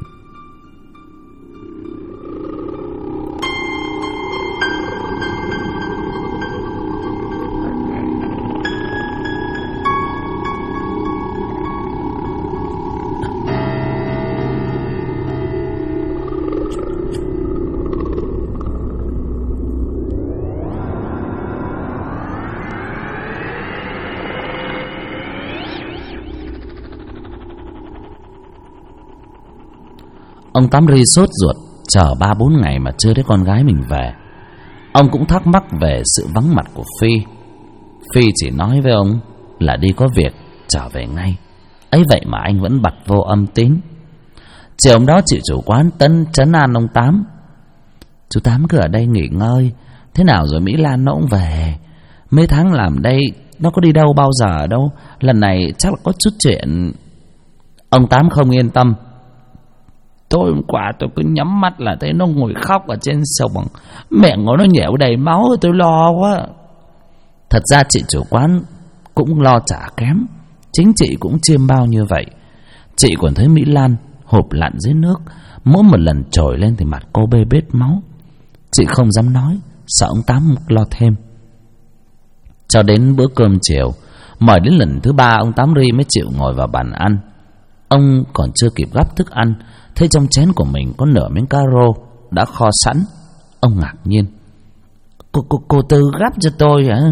Ông Tám Ri sốt ruột chờ 3-4 ngày mà chưa thấy con gái mình về. Ông cũng thắc mắc về sự vắng mặt của Phi. Phi chỉ nói với ông là đi có việc, trở về ngay. Ấy vậy mà anh vẫn bặt vô âm tín. Chiều hôm đó chị chủ quán trấn an ông Tám: Chú Tám cứ ở đây nghỉ ngơi, thế nào rồi Mỹ Lan nó cũng về. Mấy tháng làm đây nó có đi đâu bao giờ đâu, lần này chắc là có chút chuyện. Ông Tám không yên tâm: Tối hôm qua tôi cứ nhắm mắt là thấy nó ngồi khóc ở trên sông, miệng nó nhẻo đầy máu, tôi lo quá. Thật ra chị chủ quán cũng lo chả kém, chính chị cũng chiêm bao như vậy. Chị còn thấy Mỹ Lan hộp lặn dưới nước, mỗi một lần trồi lên thì mặt cô bê bết máu. Chị không dám nói, sợ ông Tám lo thêm. Cho đến bữa cơm chiều, mời đến lần thứ 3, ông Tám Ri mới chịu ngồi vào bàn ăn. Ông còn chưa kịp gắp thức ăn, thấy trong chén của mình có nửa miếng cá rô đã kho sẵn. Ông ngạc nhiên: Cô Tư gắp cho tôi hả?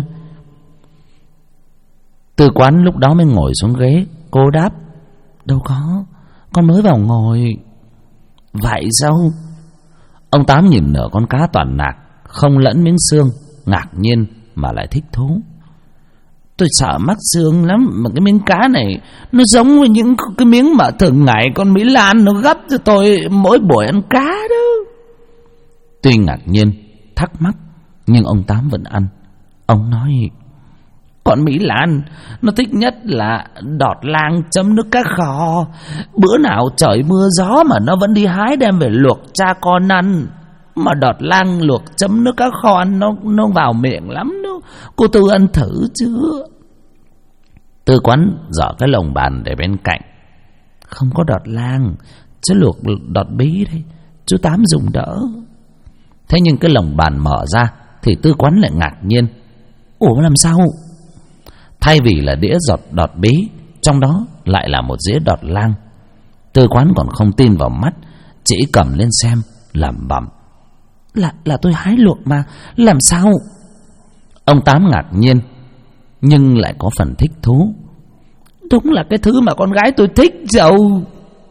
Tư quán lúc đó mới ngồi xuống ghế. Cô đáp: Đâu có, con mới vào ngồi. Vậy sao? Ông Tám nhìn nửa con cá toàn nạc, không lẫn miếng xương, ngạc nhiên mà lại thích thú. Tôi sợ mắc xương lắm, mà cái miếng cá này nó giống với những cái miếng mà thường ngày con Mỹ Lan nó gấp cho tôi mỗi buổi ăn cá đó. Tuy ngạc nhiên, thắc mắc, nhưng ông Tám vẫn ăn. Ông nói: Con Mỹ Lan nó thích nhất là đọt lang chấm nước cá kho. Bữa nào trời mưa gió mà nó vẫn đi hái đem về luộc cha con ăn. Mà đọt lang luộc chấm nước cá kho ăn nó vào miệng lắm đó. Cô Tư ăn thử chưa? Tư quán dở cái lồng bàn để bên cạnh: Không có đọt lang, chứ luộc đọt bí đấy, chú Tám dùng đỡ. Thế nhưng cái lồng bàn mở ra thì Tư quán lại ngạc nhiên: Ủa làm sao? Thay vì là đĩa đọt bí, trong đó lại là một dĩa đọt lang. Tư quán còn không tin vào mắt, chỉ cầm lên xem, lẩm bẩm: Là tôi hái luộc mà, làm sao? Ông Tám ngạc nhiên, nhưng lại có phần thích thú. Đúng là cái thứ mà con gái tôi thích rồi.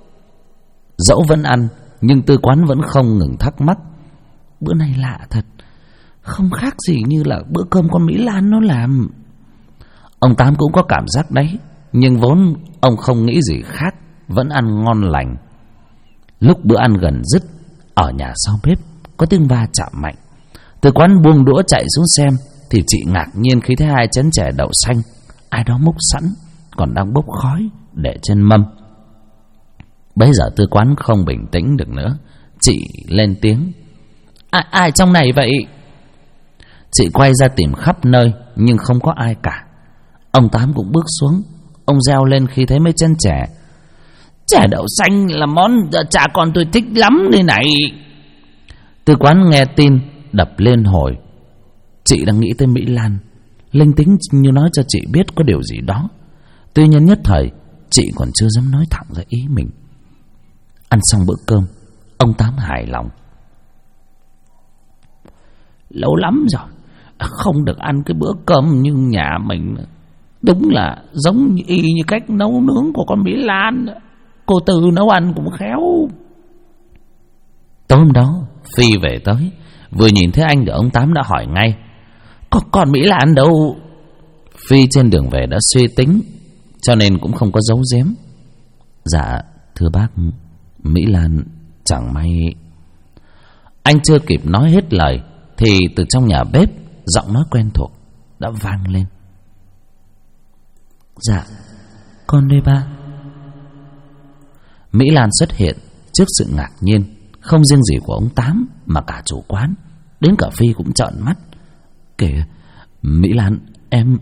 Dẫu vẫn ăn, nhưng Tư quán vẫn không ngừng thắc mắc: Bữa này lạ thật, không khác gì như là bữa cơm con Mỹ Lan nó làm. Ông Tám cũng có cảm giác đấy, nhưng vốn ông không nghĩ gì khác, vẫn ăn ngon lành. Lúc bữa ăn gần dứt, ở nhà sau bếp có tiếng va chạm mạnh. Tư quán buông đũa chạy xuống xem thì chị ngạc nhiên khi thấy 2 chén chè đậu xanh ai đó múc sẵn, còn đang bốc khói để trên mâm. Bấy giờ Tư quán không bình tĩnh được nữa, chị lên tiếng: Ai trong này vậy? Chị quay ra tìm khắp nơi nhưng không có ai cả. Ông Tám cũng bước xuống. Ông reo lên khi thấy mấy chén chè: Chè đậu xanh là món cha con tôi thích lắm đây này. Tư quán nghe tin đập lên hồi. Chị đang nghĩ tới Mỹ Lan, linh tính như nói cho chị biết có điều gì đó. Tuy nhiên nhất thời chị còn chưa dám nói thẳng ra ý mình. Ăn xong bữa cơm, ông Tám hài lòng: Lâu lắm rồi không được ăn cái bữa cơm như nhà mình. Đúng là giống y như cách nấu nướng của con Mỹ Lan. Cô Tư nấu ăn cũng khéo. Tối hôm đó Phi về tới, vừa nhìn thấy anh thì ông Tám đã hỏi ngay: Con Mỹ Lan đâu? Phi trên đường về đã suy tính, cho nên cũng không có giấu giếm: Dạ thưa bác, Mỹ Lan chẳng may. Anh chưa kịp nói hết lời thì từ trong nhà bếp, giọng nói quen thuộc đã vang lên: Dạ con đây ba. Mỹ Lan xuất hiện trước sự ngạc nhiên không riêng gì của ông Tám mà cả chủ quán, đến cả Phi cũng trợn mắt. kìa. Mỹ Lan, em...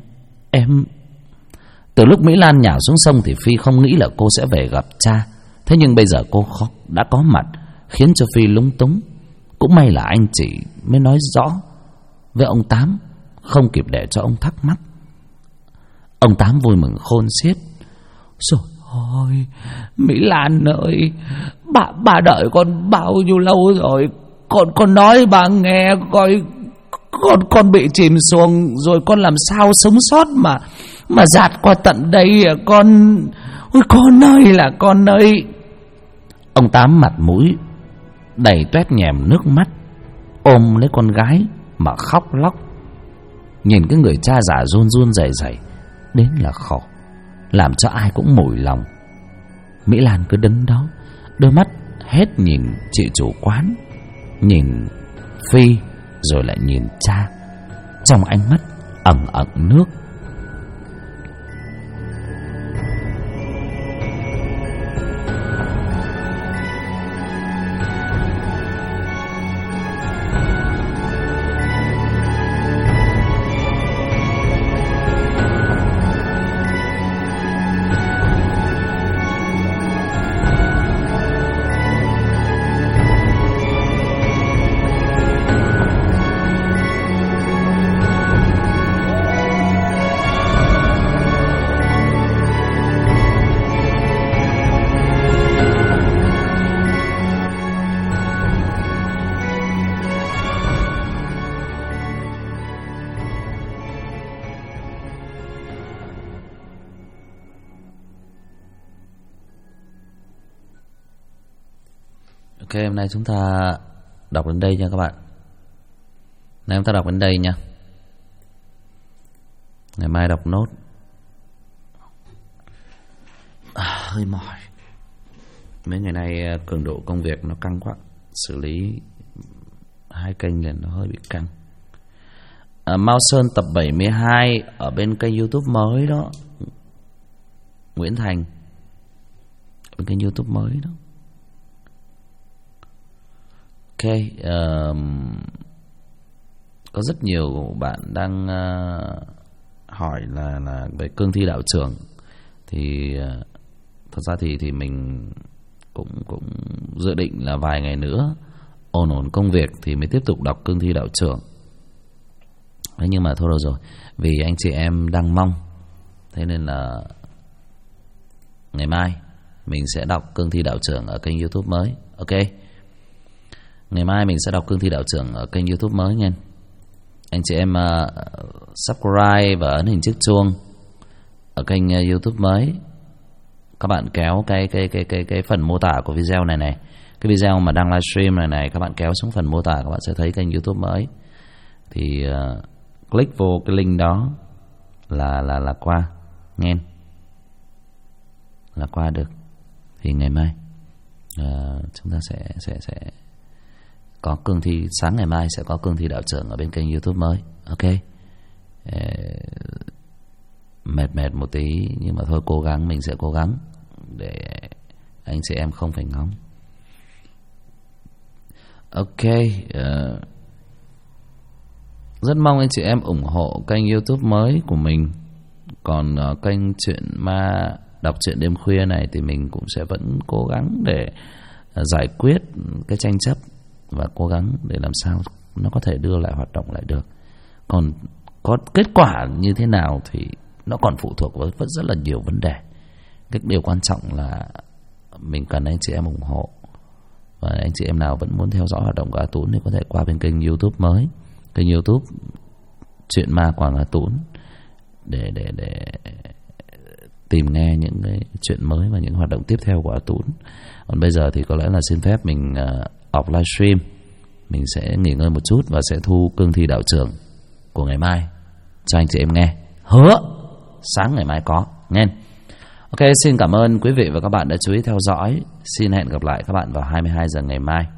Từ lúc Mỹ Lan nhào xuống sông thì Phi không nghĩ là cô sẽ về gặp cha. Thế nhưng bây giờ cô đã có mặt, khiến cho Phi lúng túng. Cũng may là anh chị mới nói rõ với ông Tám, không kịp để cho ông thắc mắc. Ông Tám vui mừng khôn xiết. Rồi ôi, Mỹ Lan ơi, bà đợi con bao nhiêu lâu rồi. Con nói bà nghe coi, con bị chìm xuồng rồi con làm sao sống sót mà dạt qua tận đây à con. Ôi con ơi là con ơi. Ông Tám mặt mũi đầy toét nhèm nước mắt, ôm lấy con gái mà khóc lóc. Nhìn cái người cha già run run rẩy rẩy đến là khổ, làm cho ai cũng mủi lòng. Mỹ Lan cứ đứng đó, đôi mắt hết nhìn chị chủ quán, nhìn Phi, rồi lại nhìn cha, trong ánh mắt ẩn ẩn nước. Ok, hôm nay chúng ta đọc đến đây nha các bạn. Nay chúng ta đọc đến đây nha. Ngày mai đọc nốt. Hơi mỏi. Mấy ngày nay cường độ công việc nó căng quá, xử lý 2 kênh liền nó hơi bị căng. Mao Sơn tập 72 ở bên kênh YouTube mới đó, Nguyễn Thành, bên kênh YouTube mới đó. Ok, có rất nhiều bạn đang hỏi là về cương thi đạo trưởng. Thì thật ra thì mình cũng dự định là vài ngày nữa ổn công việc thì mới tiếp tục đọc cương thi đạo trưởng. Thế nhưng mà thôi rồi, vì anh chị em đang mong, thế nên là ngày mai mình sẽ đọc cương thi đạo trưởng ở kênh YouTube mới. Ok, ngày mai mình sẽ đọc cương thi đạo trưởng ở kênh YouTube mới nha. Anh chị em subscribe và ấn hình chiếc chuông ở kênh YouTube mới. Các bạn kéo cái phần mô tả của video này, cái video mà đang livestream này, các bạn kéo xuống phần mô tả, các bạn sẽ thấy kênh YouTube mới. Thì click vô cái link đó là qua nghe, là qua được. Thì ngày mai chúng ta sẽ có cương thi, sáng ngày mai sẽ có cương thi đạo trưởng ở bên kênh YouTube mới. Ok, mệt một tí nhưng mà thôi, cố gắng, mình sẽ cố gắng để anh chị em không phải ngóng. Ok, rất mong anh chị em ủng hộ kênh YouTube mới của mình. Còn kênh chuyện ma đọc truyện đêm khuya này thì mình cũng sẽ vẫn cố gắng để giải quyết cái tranh chấp và cố gắng để làm sao nó có thể đưa lại hoạt động lại được. Còn có kết quả như thế nào thì nó còn phụ thuộc với rất là nhiều vấn đề. Cái điều quan trọng là mình cần anh chị em ủng hộ. Và anh chị em nào vẫn muốn theo dõi hoạt động của A Tún thì có thể qua bên kênh YouTube mới, kênh YouTube Chuyện Ma Quảng A Tún, để tìm nghe những cái chuyện mới và những hoạt động tiếp theo của A Tún. Còn bây giờ thì có lẽ là xin phép mình off livestream, mình sẽ nghỉ ngơi một chút và sẽ thu cương thi đạo trưởng của ngày mai cho anh chị em nghe. Hứa sáng ngày mai có nghe. Ok, xin cảm ơn quý vị và các bạn đã chú ý theo dõi. Xin hẹn gặp lại các bạn vào 22 giờ ngày mai.